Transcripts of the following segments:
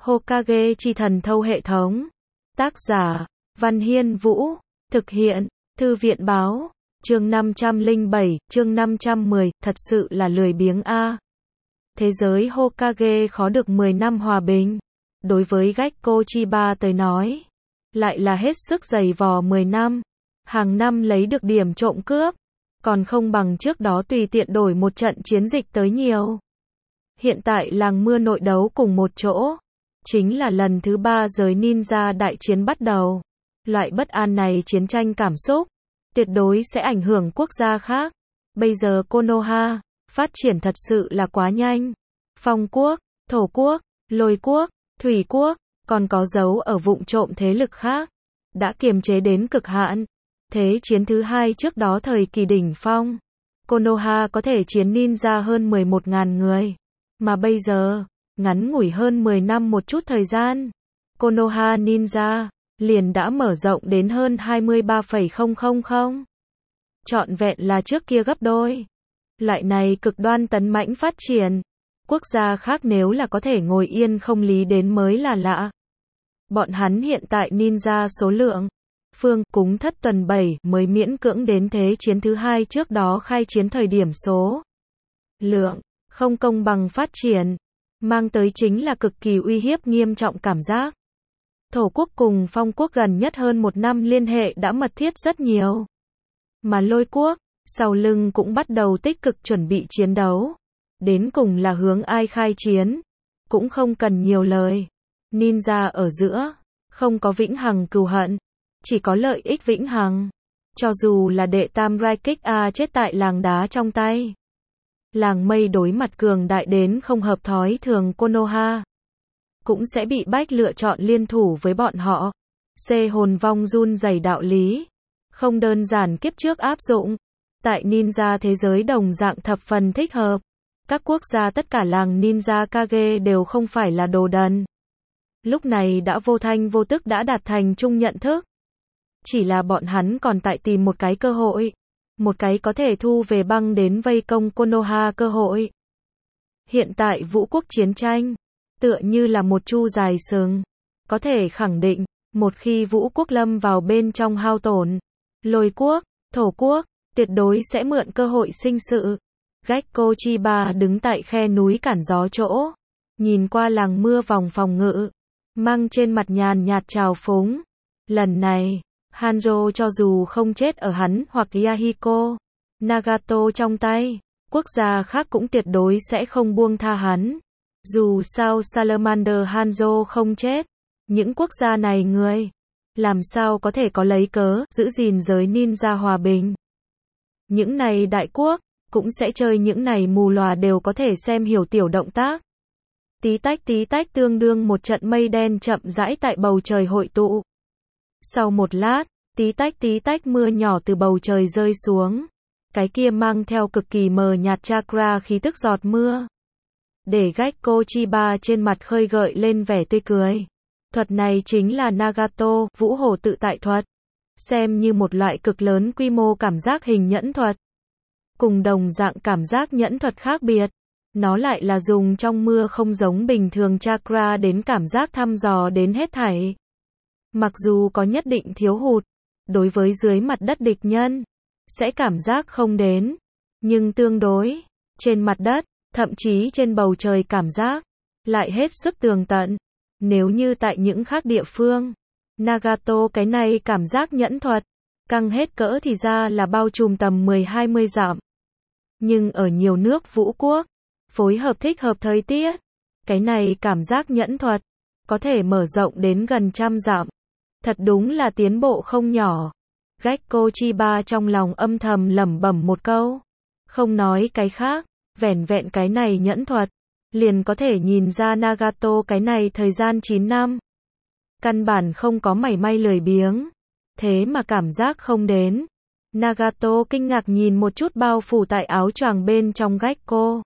Hokage chi thần thâu hệ thống. Tác giả, Văn Hiên Vũ. Thực hiện, Thư viện báo. Chương 507, chương 510, thật sự là lười biếng a. Thế giới Hokage khó được 10 năm hòa bình. Đối với Gekko Chiba tới nói, lại là hết sức dày vò 10 năm. Hàng năm lấy được điểm trộm cướp, còn không bằng trước đó tùy tiện đổi một trận chiến dịch tới nhiều. Hiện tại làng mưa nội đấu cùng một chỗ, chính là lần thứ 3 giới ninja đại chiến bắt đầu. Loại bất an này chiến tranh cảm xúc, tuyệt đối sẽ ảnh hưởng quốc gia khác. Bây giờ Konoha, phát triển thật sự là quá nhanh. Phong quốc, thổ quốc, lôi quốc, thủy quốc, còn có dấu ở vụng trộm thế lực khác, đã kiềm chế đến cực hạn. Thế chiến thứ 2 trước đó thời kỳ đỉnh phong, Konoha có thể chiến ninja hơn 11.000 người. Mà bây giờ, ngắn ngủi hơn 10 năm một chút thời gian, Konoha Ninja liền đã mở rộng đến hơn 23,000. Trọn vẹn là trước kia gấp đôi. Loại này cực đoan tấn mãnh phát triển, quốc gia khác nếu là có thể ngồi yên không lý đến mới là lạ. Bọn hắn hiện tại ninja số lượng, phương cúng thất tuần 7 mới miễn cưỡng đến thế chiến thứ 2 trước đó khai chiến thời điểm số lượng, không công bằng phát triển, mang tới chính là cực kỳ uy hiếp nghiêm trọng cảm giác. Thổ quốc cùng phong quốc gần nhất hơn 1 năm liên hệ đã mật thiết rất nhiều. Mà lôi quốc, sau lưng cũng bắt đầu tích cực chuẩn bị chiến đấu. Đến cùng là hướng ai khai chiến, cũng không cần nhiều lời. Ninja ở giữa, không có vĩnh hằng cừu hận, chỉ có lợi ích vĩnh hằng. Cho dù là đệ tam Raikik A chết tại làng đá trong tay. Làng mây đối mặt cường đại đến không hợp thói thường Konoha, cũng sẽ bị bách lựa chọn liên thủ với bọn họ. Hồn vong run rẩy đạo lý, không đơn giản kiếp trước áp dụng, tại ninja thế giới đồng dạng thập phần thích hợp. Các quốc gia tất cả làng ninja Kage đều không phải là đồ đần. Lúc này đã vô thanh vô tức đã đạt thành chung nhận thức. Chỉ là bọn hắn còn tại tìm một cái cơ hội. Một cái có thể thu về băng đến vây công Konoha cơ hội. Hiện tại vũ quốc chiến tranh, tựa như là một chu dài sừng. Có thể khẳng định, một khi vũ quốc lâm vào bên trong hao tổn, lôi quốc, thổ quốc, tuyệt đối sẽ mượn cơ hội sinh sự. Gekko Chiba đứng tại khe núi cản gió chỗ, nhìn qua làng mưa vòng phòng ngự, mang trên mặt nhàn nhạt trào phúng. Lần này, Hanzo cho dù không chết ở hắn hoặc Yahiko, Nagato trong tay, quốc gia khác cũng tuyệt đối sẽ không buông tha hắn. Dù sao Salamander Hanzo không chết, những quốc gia này người, làm sao có thể có lấy cớ giữ gìn giới ninja hòa bình. Những này đại quốc, cũng sẽ chơi những này mù lòa đều có thể xem hiểu tiểu động tác. Tí tách tương đương một trận mây đen chậm rãi tại bầu trời hội tụ. Sau một lát, tí tách mưa nhỏ từ bầu trời rơi xuống. Cái kia mang theo cực kỳ mờ nhạt chakra khí tức giọt mưa. Để Gekko Chiba trên mặt khơi gợi lên vẻ tươi cười. Thuật này chính là Nagato, vũ hổ tự tại thuật. Xem như một loại cực lớn quy mô cảm giác hình nhẫn thuật. Cùng đồng dạng cảm giác nhẫn thuật khác biệt, nó lại là dùng trong mưa không giống bình thường chakra đến cảm giác thăm dò đến hết thảy. Mặc dù có nhất định thiếu hụt, đối với dưới mặt đất địch nhân, sẽ cảm giác không đến, nhưng tương đối, trên mặt đất, thậm chí trên bầu trời cảm giác, lại hết sức tường tận. Nếu như tại những khác địa phương, Nagato cái này cảm giác nhẫn thuật, căng hết cỡ thì ra là bao trùm tầm 10-20 dặm. Nhưng ở nhiều nước vũ quốc, phối hợp thích hợp thời tiết, cái này cảm giác nhẫn thuật, có thể mở rộng đến gần 100 dặm. Thật đúng là tiến bộ không nhỏ. Gekko Chiba trong lòng âm thầm lẩm bẩm một câu. Không nói cái khác, vẻn vẹn cái này nhẫn thuật, liền có thể nhìn ra Nagato cái này thời gian 9 năm. Căn bản không có mảy may lười biếng. Thế mà cảm giác không đến. Nagato kinh ngạc nhìn một chút bao phủ tại áo choàng bên trong Gekko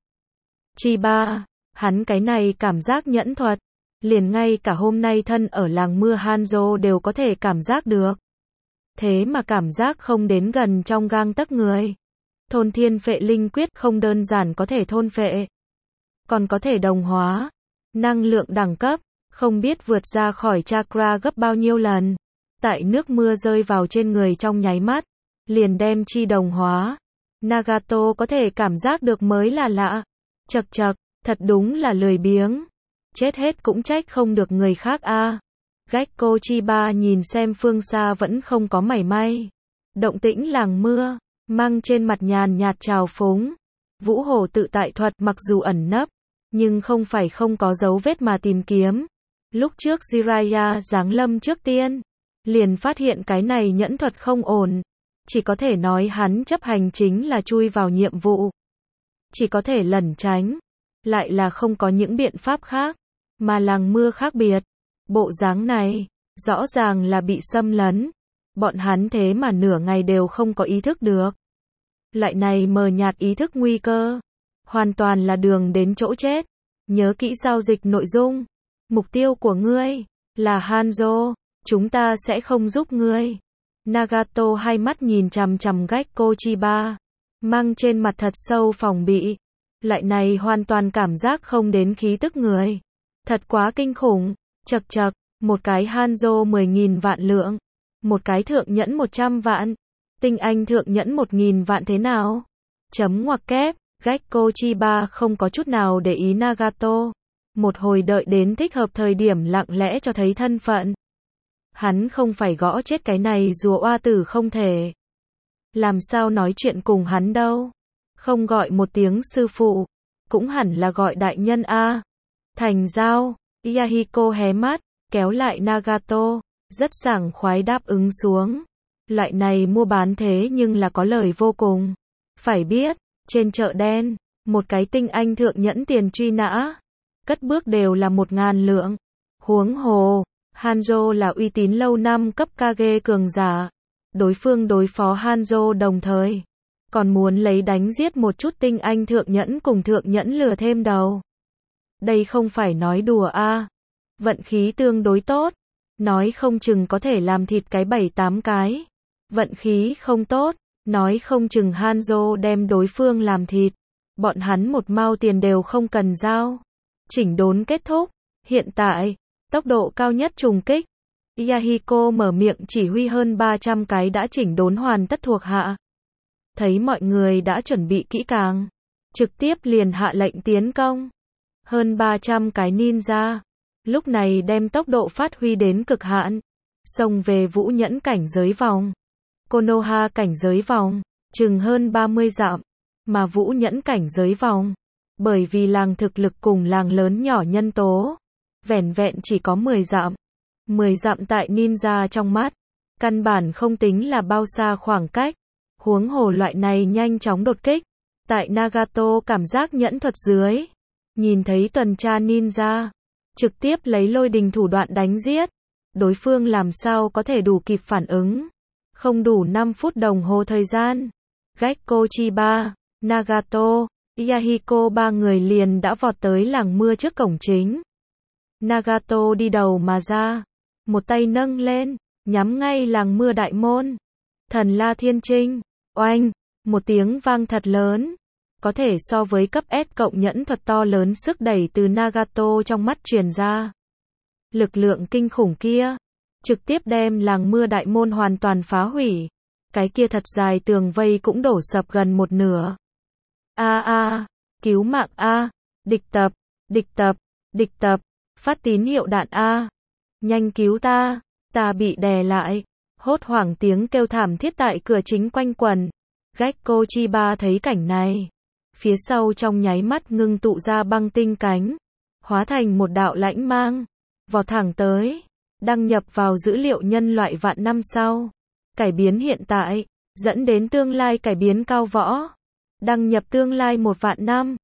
Chiba, hắn cái này cảm giác nhẫn thuật, liền ngay cả hôm nay thân ở làng mưa Hanzo đều có thể cảm giác được. Thế mà cảm giác không đến gần trong gang tấc người. Thôn thiên phệ linh quyết không đơn giản có thể thôn phệ, còn có thể đồng hóa. Năng lượng đẳng cấp, không biết vượt ra khỏi chakra gấp bao nhiêu lần. Tại nước mưa rơi vào trên người trong nháy mắt, liền đem chi đồng hóa. Nagato có thể cảm giác được mới là lạ. Chậc chậc, thật đúng là lười biếng. Chết hết cũng trách không được người khác a. Gekko Chiba nhìn xem phương xa vẫn không có mảy may động tĩnh làng mưa, mang trên mặt nhàn nhạt trào phúng. Vũ Hổ tự tại thuật mặc dù ẩn nấp, nhưng không phải không có dấu vết mà tìm kiếm. Lúc trước Jiraiya giáng lâm trước tiên, liền phát hiện cái này nhẫn thuật không ổn. Chỉ có thể nói hắn chấp hành chính là chui vào nhiệm vụ. Chỉ có thể lẩn tránh, lại là không có những biện pháp khác. Mà làng mưa khác biệt. Bộ dáng này, rõ ràng là bị xâm lấn. Bọn hắn thế mà nửa ngày đều không có ý thức được. Loại này mờ nhạt ý thức nguy cơ. Hoàn toàn là đường đến chỗ chết. Nhớ kỹ giao dịch nội dung. Mục tiêu của ngươi là Hanzo. Chúng ta sẽ không giúp ngươi. Nagato hai mắt nhìn chằm chằm Gekko Chiba. Mang trên mặt thật sâu phòng bị. Loại này hoàn toàn cảm giác không đến khí tức người. Thật quá kinh khủng. Chậc chậc, một cái Hanzo 10.000 vạn lượng. Một cái thượng nhẫn 100 vạn. Tinh anh thượng nhẫn 1.000 vạn thế nào? Chấm ngoặc kép, Gekko Chiba không có chút nào để ý Nagato. Một hồi đợi đến thích hợp thời điểm lặng lẽ cho thấy thân phận. Hắn không phải gõ chết cái này rùa oa tử không thể. Làm sao nói chuyện cùng hắn đâu? Không gọi một tiếng sư phụ, cũng hẳn là gọi đại nhân a. Thành giao, Yahiko hé mắt, kéo lại Nagato, rất sảng khoái đáp ứng xuống. Loại này mua bán thế nhưng là có lời vô cùng. Phải biết, trên chợ đen, một cái tinh anh thượng nhẫn tiền truy nã, cất bước đều là 1.000 lượng. Huống hồ, Hanzo là uy tín lâu năm cấp Kage cường giả. Đối phương đối phó Hanzo đồng thời, còn muốn lấy đánh giết một chút tinh anh thượng nhẫn cùng thượng nhẫn lừa thêm đầu. Đây không phải nói đùa a. Vận khí tương đối tốt, nói không chừng có thể làm thịt cái 7-8 cái. Vận khí không tốt, nói không chừng Hanzo đem đối phương làm thịt. Bọn hắn một mao tiền đều không cần giao. Chỉnh đốn kết thúc. Hiện tại, tốc độ cao nhất trùng kích. Yahiko mở miệng chỉ huy hơn 300 cái đã chỉnh đốn hoàn tất thuộc hạ. Thấy mọi người đã chuẩn bị kỹ càng, trực tiếp liền hạ lệnh tiến công. Hơn 300 cái ninja, lúc này đem tốc độ phát huy đến cực hạn, xông về vũ nhẫn cảnh giới vòng. Konoha cảnh giới vòng, chừng hơn 30 dặm, mà vũ nhẫn cảnh giới vòng. Bởi vì làng thực lực cùng làng lớn nhỏ nhân tố, vẻn vẹn chỉ có 10 dặm. 10 dặm tại ninja trong mắt, căn bản không tính là bao xa khoảng cách. Huống hồ loại này nhanh chóng đột kích. Tại Nagato cảm giác nhẫn thuật dưới, nhìn thấy tuần tra ninja, trực tiếp lấy lôi đình thủ đoạn đánh giết. Đối phương làm sao có thể đủ kịp phản ứng. Không đủ 5 phút đồng hồ thời gian. Gekko Chiba, Nagato, Yahiko ba người liền đã vọt tới làng mưa trước cổng chính. Nagato đi đầu mà ra, một tay nâng lên, nhắm ngay làng mưa đại môn. Thần La Thiên Trinh, oanh, một tiếng vang thật lớn, có thể so với cấp S cộng nhẫn thuật to lớn sức đẩy từ Nagato trong mắt truyền ra. Lực lượng kinh khủng kia, trực tiếp đem làng mưa đại môn hoàn toàn phá hủy. Cái kia thật dài tường vây cũng đổ sập gần một nửa. Cứu mạng a, địch tập, địch tập, địch tập, phát tín hiệu đạn a. Nhanh cứu ta, ta bị đè lại. Hốt hoảng tiếng kêu thảm thiết tại cửa chính quanh quẩn. Gekko Chiba thấy cảnh này, phía sau trong nháy mắt ngưng tụ ra băng tinh cánh, hóa thành một đạo lãnh mang, vọt thẳng tới, đăng nhập vào dữ liệu nhân loại vạn năm sau, cải biến hiện tại, dẫn đến tương lai cải biến cao võ, đăng nhập tương lai 1 vạn năm.